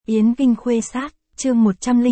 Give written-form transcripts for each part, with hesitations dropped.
Yến Kinh Khuê Sát, chương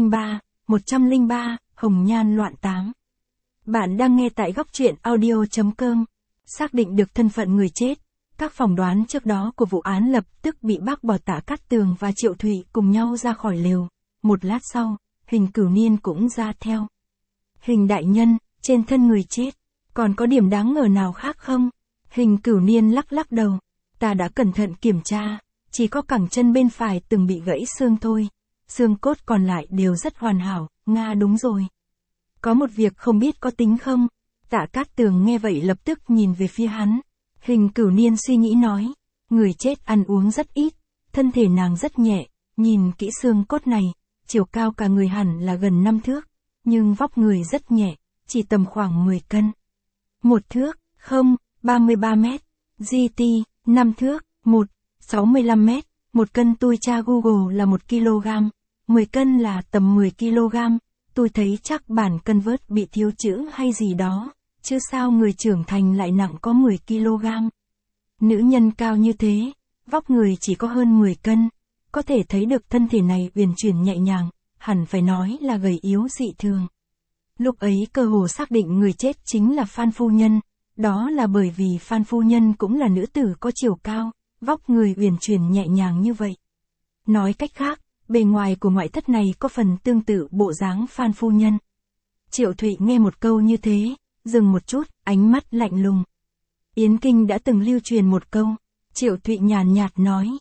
103, Hồng Nhan Loạn Tám. Bạn đang nghe tại góc truyện audio.com. Xác định được thân phận người chết, các phỏng đoán trước đó của vụ án lập tức bị bác bỏ. Tạ Cát Tường và Triệu Thụy cùng nhau ra khỏi lều. Một lát sau, Hình Cửu Niên cũng ra theo. Hình đại nhân, trên thân người chết, còn có điểm đáng ngờ nào khác không? Hình Cửu Niên lắc lắc đầu. Ta đã cẩn thận kiểm tra, chỉ có cẳng chân bên phải từng bị gãy xương thôi. Xương cốt còn lại đều rất hoàn hảo. Nga, đúng rồi. Có một việc không biết có tính không? Tạ Cát Tường nghe vậy lập tức nhìn về phía hắn. Hình Cửu Niên suy nghĩ nói. Người chết ăn uống rất ít, thân thể nàng rất nhẹ, nhìn kỹ xương cốt này, chiều cao cả người hẳn là gần 5 thước, nhưng vóc người rất nhẹ, chỉ tầm khoảng 10 cân. 1 thước, không, 33 mét, GT, 5 thước, 65 mét, 1 cân tôi tra Google là 1 kg, 10 cân là tầm 10 kg, tôi thấy chắc bản cân vớt bị thiếu chữ hay gì đó, chứ sao người trưởng thành lại nặng có 10 kg. Nữ nhân cao như thế, vóc người chỉ có hơn 10 cân, có thể thấy được thân thể này uyển chuyển nhẹ nhàng, hẳn phải nói là gầy yếu dị thường. Lúc ấy cơ hồ xác định người chết chính là Phan phu nhân, đó là bởi vì Phan phu nhân cũng là nữ tử có chiều cao, vóc người uyển chuyển nhẹ nhàng như vậy. Nói cách khác, bề ngoài của ngoại thất này có phần tương tự bộ dáng Phan phu nhân. Triệu Thụy nghe một câu như thế, dừng một chút, ánh mắt lạnh lùng. Yến Kinh đã từng lưu truyền một câu, Triệu Thụy nhàn nhạt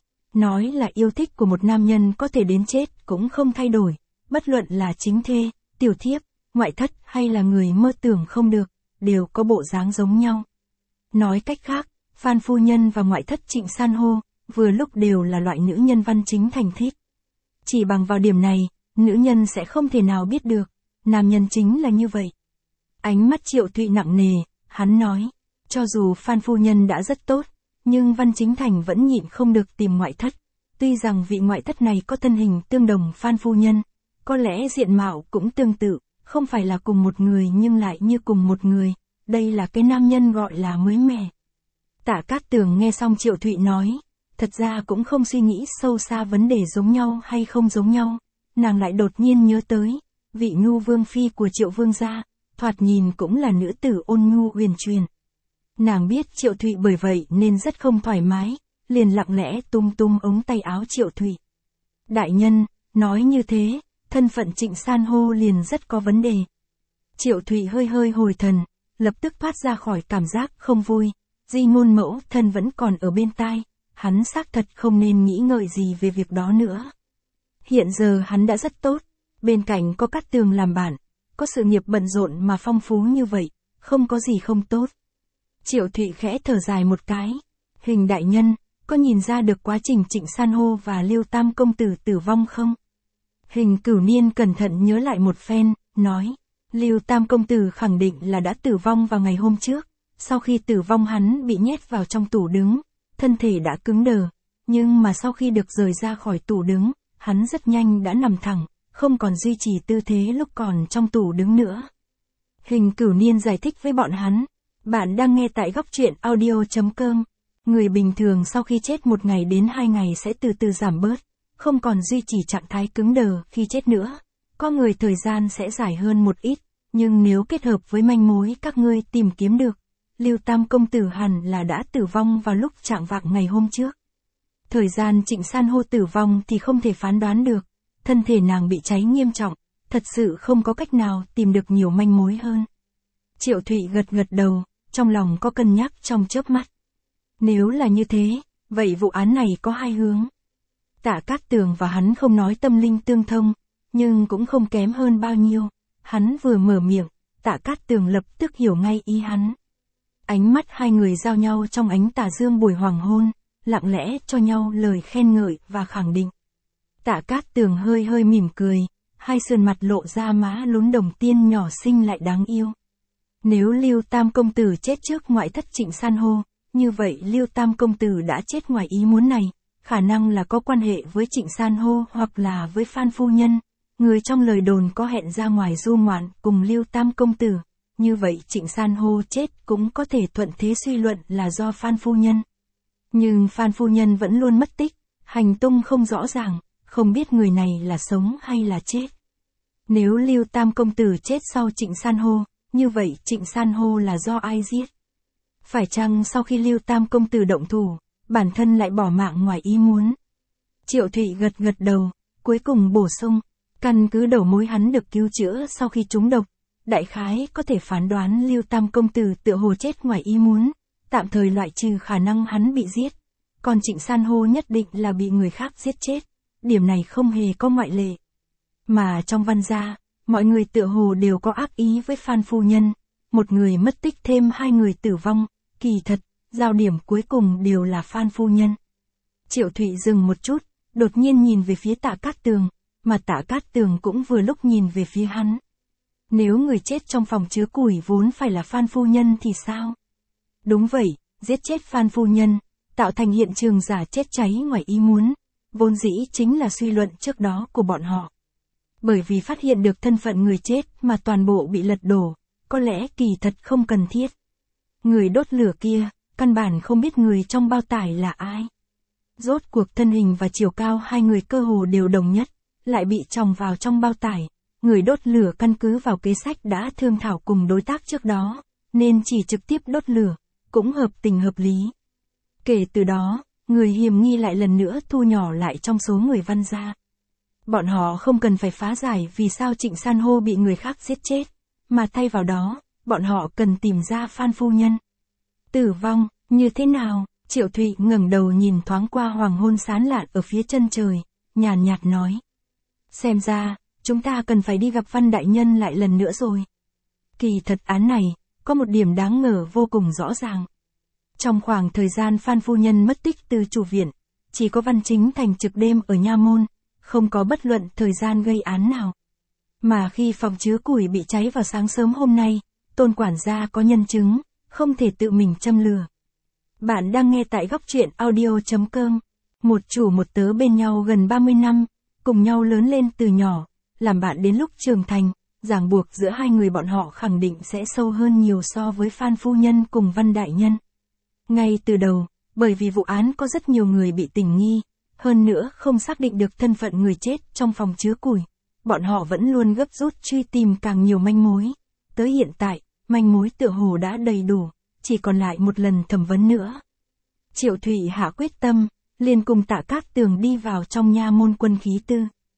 nói là yêu thích của một nam nhân có thể đến chết cũng không thay đổi, bất luận là chính thê, tiểu thiếp, ngoại thất hay là người mơ tưởng không được, đều có bộ dáng giống nhau. Nói cách khác, Phan phu nhân và ngoại thất Trịnh San Hô, vừa lúc đều là loại nữ nhân văn chính thành thích. Chỉ bằng vào điểm này, nữ nhân sẽ không thể nào biết được, nam nhân chính là như vậy. Ánh mắt Triệu Thụy nặng nề, hắn nói, cho dù Phan phu nhân đã rất tốt, nhưng Văn Chính Thành vẫn nhịn không được tìm ngoại thất. Tuy rằng vị ngoại thất này có thân hình tương đồng Phan phu nhân, có lẽ diện mạo cũng tương tự, không phải là cùng một người nhưng lại như cùng một người, đây là cái nam nhân gọi là mới mẻ. Tạ Cát Tường nghe xong Triệu Thụy nói, thật ra cũng không suy nghĩ sâu xa vấn đề giống nhau hay không giống nhau, nàng lại đột nhiên nhớ tới, vị Nhu Vương Phi của Triệu Vương gia, thoạt nhìn cũng là nữ tử ôn nhu uyển chuyển. Nàng biết Triệu Thụy bởi vậy nên rất không thoải mái, liền lặng lẽ tung ống tay áo Triệu Thụy. Đại nhân, nói như thế, thân phận Trịnh San Hô liền rất có vấn đề. Triệu Thụy hơi hồi thần, lập tức thoát ra khỏi cảm giác không vui. Di ngôn mẫu thân vẫn còn ở bên tai, hắn xác thật không nên nghĩ ngợi gì về việc đó nữa. Hiện giờ hắn đã rất tốt, bên cạnh có Cát Tường làm bạn, có sự nghiệp bận rộn mà phong phú như vậy, không có gì không tốt. Triệu Thụy khẽ thở dài một cái, Hình đại nhân, có nhìn ra được quá trình Trịnh San Hô và Lưu Tam công tử tử vong không? Hình Cửu Niên cẩn thận nhớ lại một phen, nói, Lưu Tam công tử khẳng định là đã tử vong vào ngày hôm trước. Sau khi tử vong hắn bị nhét vào trong tủ đứng, thân thể đã cứng đờ, nhưng mà sau khi được rời ra khỏi tủ đứng, hắn rất nhanh đã nằm thẳng, không còn duy trì tư thế lúc còn trong tủ đứng nữa. Hình Cửu Niên giải thích với bọn hắn, bạn đang nghe tại góc truyện audio.com, người bình thường sau khi chết 1 ngày đến 2 ngày sẽ từ từ giảm bớt, không còn duy trì trạng thái cứng đờ khi chết nữa, có người thời gian sẽ dài hơn một ít, nhưng nếu kết hợp với manh mối các ngươi tìm kiếm được, Lưu Tam công tử hẳn là đã tử vong vào lúc chạng vạng ngày hôm trước. Thời gian Trịnh San Hô tử vong thì không thể phán đoán được, thân thể nàng bị cháy nghiêm trọng, thật sự không có cách nào tìm được nhiều manh mối hơn. Triệu Thụy gật đầu, trong lòng có cân nhắc trong chớp mắt. Nếu là như thế, vậy vụ án này có 2 hướng. Tạ Cát Tường và hắn không nói tâm linh tương thông, nhưng cũng không kém hơn bao nhiêu. Hắn vừa mở miệng, Tạ Cát Tường lập tức hiểu ngay ý hắn. Ánh mắt hai người giao nhau trong ánh tà dương buổi hoàng hôn, lặng lẽ cho nhau lời khen ngợi và khẳng định. Tạ Cát Tường hơi mỉm cười, hai sườn mặt lộ ra má lún đồng tiên nhỏ xinh lại đáng yêu. Nếu Lưu Tam công tử chết trước ngoại thất Trịnh San Hô, như vậy Lưu Tam công tử đã chết ngoài ý muốn này, khả năng là có quan hệ với Trịnh San Hô hoặc là với Phan phu nhân, người trong lời đồn có hẹn ra ngoài du ngoạn cùng Lưu Tam công tử. Như vậy Trịnh San Hô chết cũng có thể thuận thế suy luận là do Phan phu nhân. Nhưng Phan phu nhân vẫn luôn mất tích, hành tung không rõ ràng, không biết người này là sống hay là chết. Nếu Lưu Tam công tử chết sau Trịnh San Hô, như vậy Trịnh San Hô là do ai giết? Phải chăng sau khi Lưu Tam công tử động thủ, bản thân lại bỏ mạng ngoài ý muốn? Triệu Thụy gật gật đầu, cuối cùng bổ sung, căn cứ đầu mối hắn được cứu chữa sau khi trúng độc, đại khái có thể phán đoán Lưu Tam công tử tựa hồ chết ngoài ý muốn, tạm thời loại trừ khả năng hắn bị giết. Còn Trịnh San Hô nhất định là bị người khác giết chết, điểm này không hề có ngoại lệ. Mà trong Văn gia, mọi người tựa hồ đều có ác ý với Phan phu nhân, một người mất tích thêm 2 người tử vong, kỳ thật, giao điểm cuối cùng đều là Phan phu nhân. Triệu Thụy dừng một chút, đột nhiên nhìn về phía Tạ Cát Tường, mà Tạ Cát Tường cũng vừa lúc nhìn về phía hắn. Nếu người chết trong phòng chứa củi vốn phải là Phan phu nhân thì sao? Đúng vậy, giết chết Phan phu nhân, tạo thành hiện trường giả chết cháy ngoài ý muốn, vốn dĩ chính là suy luận trước đó của bọn họ. Bởi vì phát hiện được thân phận người chết mà toàn bộ bị lật đổ, có lẽ kỳ thật không cần thiết. Người đốt lửa kia, căn bản không biết người trong bao tải là ai. Rốt cuộc thân hình và chiều cao 2 người cơ hồ đều đồng nhất, lại bị chồng vào trong bao tải. Người đốt lửa căn cứ vào kế sách đã thương thảo cùng đối tác trước đó, nên chỉ trực tiếp đốt lửa, cũng hợp tình hợp lý. Kể từ đó, người hiểm nghi lại lần nữa thu nhỏ lại trong số người Văn gia. Bọn họ không cần phải phá giải vì sao Trịnh San Hô bị người khác giết chết, mà thay vào đó, bọn họ cần tìm ra Phan phu nhân. Tử vong, như thế nào? Triệu Thụy ngẩng đầu nhìn thoáng qua hoàng hôn sáng lạn ở phía chân trời, nhàn nhạt nói. Xem ra, chúng ta cần phải đi gặp Văn đại nhân lại lần nữa rồi. Kỳ thật án này, có một điểm đáng ngờ vô cùng rõ ràng. Trong khoảng thời gian Phan phu nhân mất tích từ chủ viện, chỉ có Văn Chính Thành trực đêm ở nha môn, không có bất luận thời gian gây án nào. Mà khi phòng chứa củi bị cháy vào sáng sớm hôm nay, Tôn quản gia có nhân chứng, không thể tự mình châm lửa. Bạn đang nghe tại góc truyện audio.com. Một chủ một tớ bên nhau gần 30 năm, cùng nhau lớn lên từ nhỏ, làm bạn đến lúc trưởng thành, ràng buộc giữa hai người bọn họ khẳng định sẽ sâu hơn nhiều so với Phan phu nhân cùng Văn đại nhân. Ngay từ đầu, bởi vì vụ án có rất nhiều người bị tình nghi, hơn nữa không xác định được thân phận người chết trong phòng chứa củi, bọn họ vẫn luôn gấp rút truy tìm càng nhiều manh mối. Tới hiện tại, manh mối tựa hồ đã đầy đủ, chỉ còn lại một lần thẩm vấn nữa. Triệu Thụy hạ quyết tâm, liền cùng Tạ Cát Tường đi vào trong nha môn Quân khí tư.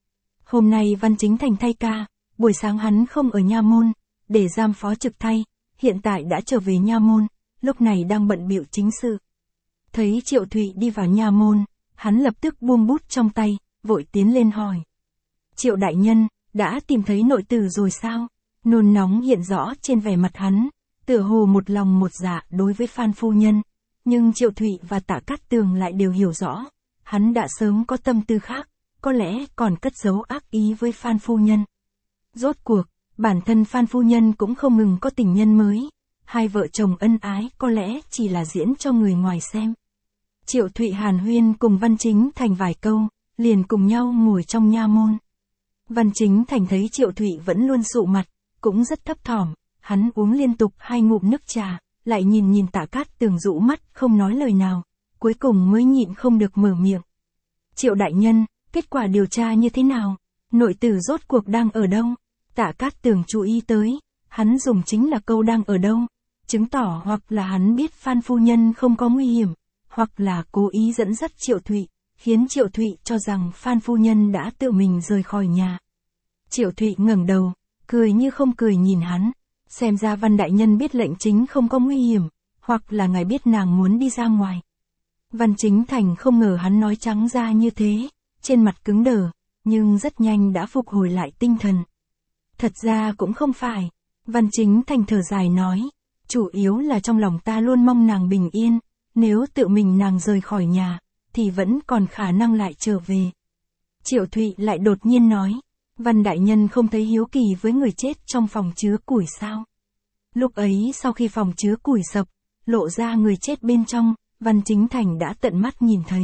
Hôm nay Văn Chính Thành thay ca, buổi sáng hắn không ở nha môn, để giam phó trực thay, hiện tại đã trở về nha môn, lúc này đang bận bịu chính sự. Thấy Triệu Thụy đi vào nha môn, hắn lập tức buông bút trong tay, vội tiến lên hỏi. Triệu đại nhân, đã tìm thấy nội tử rồi sao? Nôn nóng hiện rõ trên vẻ mặt hắn, tựa hồ một lòng một dạ đối với Phan phu nhân, nhưng Triệu Thụy và Tạ Cát Tường lại đều hiểu rõ, hắn đã sớm có tâm tư khác, có lẽ còn cất giấu ác ý với Phan phu nhân. Rốt cuộc, bản thân Phan phu nhân cũng không ngừng có tình nhân mới, hai vợ chồng ân ái có lẽ chỉ là diễn cho người ngoài xem. Triệu Thụy hàn huyên cùng Văn Chính Thành vài câu, liền cùng nhau ngồi trong nha môn. Văn Chính Thành thấy Triệu Thụy vẫn luôn sụ mặt, cũng rất thấp thỏm, hắn uống liên tục 2 ngụm nước trà, lại nhìn Tạ Cát Tường rũ mắt không nói lời nào, cuối cùng mới nhịn không được mở miệng. Triệu đại nhân, kết quả điều tra như thế nào? Nội tử rốt cuộc đang ở đâu? Tạ Cát Tường chú ý tới, hắn dùng chính là câu đang ở đâu, chứng tỏ hoặc là hắn biết Phan phu nhân không có nguy hiểm, hoặc là cố ý dẫn dắt Triệu Thụy, khiến Triệu Thụy cho rằng Phan phu nhân đã tự mình rời khỏi nhà. Triệu Thụy ngẩng đầu, cười như không cười nhìn hắn, xem ra Văn đại nhân biết lệnh chính không có nguy hiểm, hoặc là ngài biết nàng muốn đi ra ngoài. Văn Chính Thành không ngờ hắn nói trắng ra như thế, trên mặt cứng đờ, nhưng rất nhanh đã phục hồi lại tinh thần. Thật ra cũng không phải, Văn Chính Thành thở dài nói, chủ yếu là trong lòng ta luôn mong nàng bình yên, nếu tự mình nàng rời khỏi nhà, thì vẫn còn khả năng lại trở về. Triệu Thụy lại đột nhiên nói, Văn đại nhân không thấy hiếu kỳ với người chết trong phòng chứa củi sao? Lúc ấy sau khi phòng chứa củi sập, lộ ra người chết bên trong, Văn Chính Thành đã tận mắt nhìn thấy.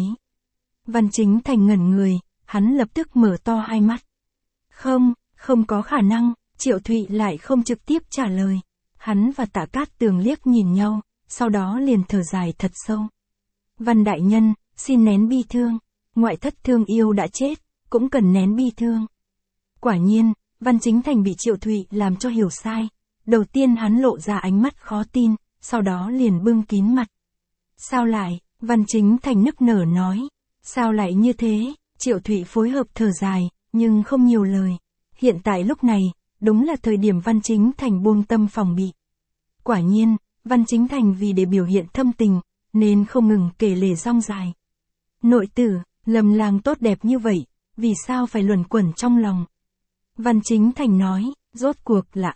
Văn Chính Thành ngẩn người, hắn lập tức mở to hai mắt. Không có khả năng, Triệu Thụy lại không trực tiếp trả lời. Hắn và Tạ Cát Tường liếc nhìn nhau, sau đó liền thở dài thật sâu. Văn đại nhân, xin nén bi thương, ngoại thất thương yêu đã chết, cũng cần nén bi thương. Quả nhiên, Văn Chính Thành bị Triệu Thụy làm cho hiểu sai. Đầu tiên hắn lộ ra ánh mắt khó tin, sau đó liền bưng kín mặt. Sao lại, Văn Chính Thành nức nở nói. Sao lại như thế? Triệu Thụy phối hợp thở dài, nhưng không nhiều lời. Hiện tại lúc này, đúng là thời điểm Văn Chính Thành buông tâm phòng bị. Quả nhiên, Văn Chính Thành vì để biểu hiện thâm tình, nên không ngừng kể lể rong dài. Nội tử, Lâm Lang tốt đẹp như vậy, vì sao phải luẩn quẩn trong lòng? Văn Chính Thành nói, rốt cuộc là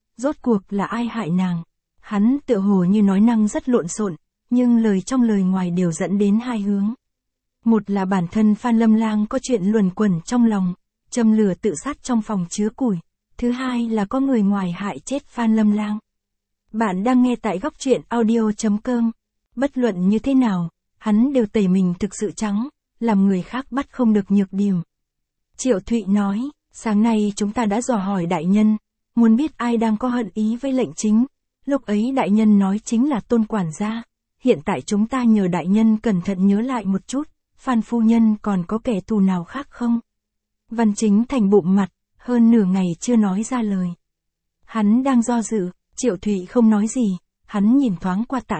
ai hại nàng? Hắn tựa hồ như nói năng rất lộn xộn, nhưng lời trong lời ngoài đều dẫn đến hai hướng. Một là bản thân Phan Lâm Lang có chuyện luẩn quẩn trong lòng, châm lửa tự sát trong phòng chứa củi. Thứ hai là có người ngoài hại chết Phan Lâm Lang. Bạn đang nghe tại góc truyện audio.com. Bất luận như thế nào, hắn đều tẩy mình thực sự trắng, làm người khác bắt không được nhược điểm. Triệu Thụy nói, sáng nay chúng ta đã dò hỏi đại nhân, muốn biết ai đang có hận ý với lệnh chính. Lúc ấy đại nhân nói chính là Tôn quản gia. Hiện tại chúng ta nhờ đại nhân cẩn thận nhớ lại một chút, Phan phu nhân còn có kẻ thù nào khác không? Văn Chính Thành bụm mặt, hơn nửa ngày chưa nói ra lời. Hắn đang do dự, Triệu Thụy không nói gì, hắn nhìn thoáng qua Tạ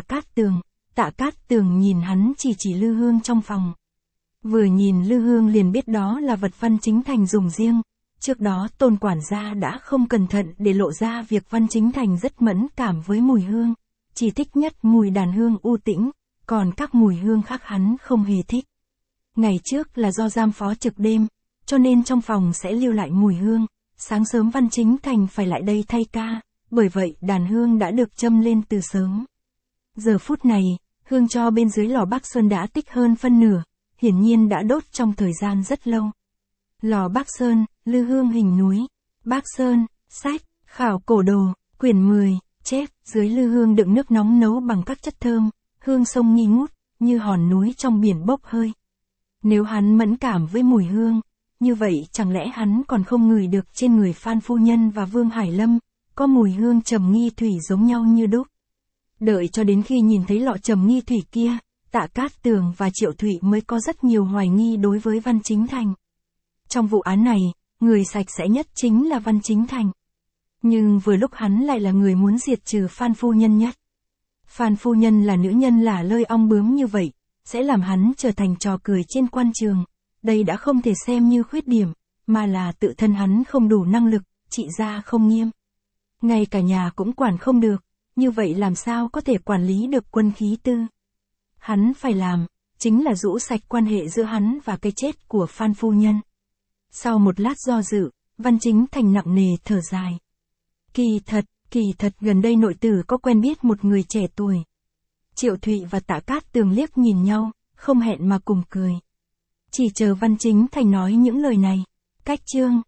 Cát Tường nhìn hắn chỉ lư hương trong phòng. Vừa nhìn lư hương liền biết đó là vật Văn Chính Thành dùng riêng. Trước đó Tôn quản gia đã không cẩn thận để lộ ra việc Văn Chính Thành rất mẫn cảm với mùi hương, chỉ thích nhất mùi đàn hương u tĩnh, còn các mùi hương khác hắn không hề thích. Ngày trước là do giam phó trực đêm, cho nên trong phòng sẽ lưu lại mùi hương, sáng sớm Văn Chính Thành phải lại đây thay ca, bởi vậy đàn hương đã được châm lên từ sớm. Giờ phút này, hương tro bên dưới lò Bắc Sơn đã tích hơn phân nửa, hiển nhiên đã đốt trong thời gian rất lâu. Lò Bắc Sơn, lư hương hình núi, Bắc Sơn, sách, khảo cổ đồ, quyển 10, chép, dưới lư hương đựng nước nóng nấu bằng các chất thơm, hương sông nghi ngút, như hòn núi trong biển bốc hơi. Nếu hắn mẫn cảm với mùi hương, như vậy chẳng lẽ hắn còn không ngửi được trên người Phan phu nhân và Vương Hải Lâm, có mùi hương trầm nghi thủy giống nhau như đúc. Đợi cho đến khi nhìn thấy lọ trầm nghi thủy kia, Tạ Cát Tường và Triệu Thụy mới có rất nhiều hoài nghi đối với Văn Chính Thành. Trong vụ án này, người sạch sẽ nhất chính là Văn Chính Thành. Nhưng vừa lúc hắn lại là người muốn diệt trừ Phan phu nhân nhất. Phan phu nhân là nữ nhân lả lơi ong bướm như vậy, sẽ làm hắn trở thành trò cười trên quan trường. Đây đã không thể xem như khuyết điểm, mà là tự thân hắn không đủ năng lực, trị gia không nghiêm. Ngay cả nhà cũng quản không được, như vậy làm sao có thể quản lý được quân khí tư. Hắn phải làm, chính là rũ sạch quan hệ giữa hắn và cái chết của Phan phu nhân. Sau một lát do dự, Văn Chính Thành nặng nề thở dài. Kỳ thật gần đây nội tử có quen biết một người trẻ tuổi. Triệu Thụy và Tạ Cát Tường liếc nhìn nhau, không hẹn mà cùng cười. Chỉ chờ Văn Chính Thành nói những lời này, cách chương.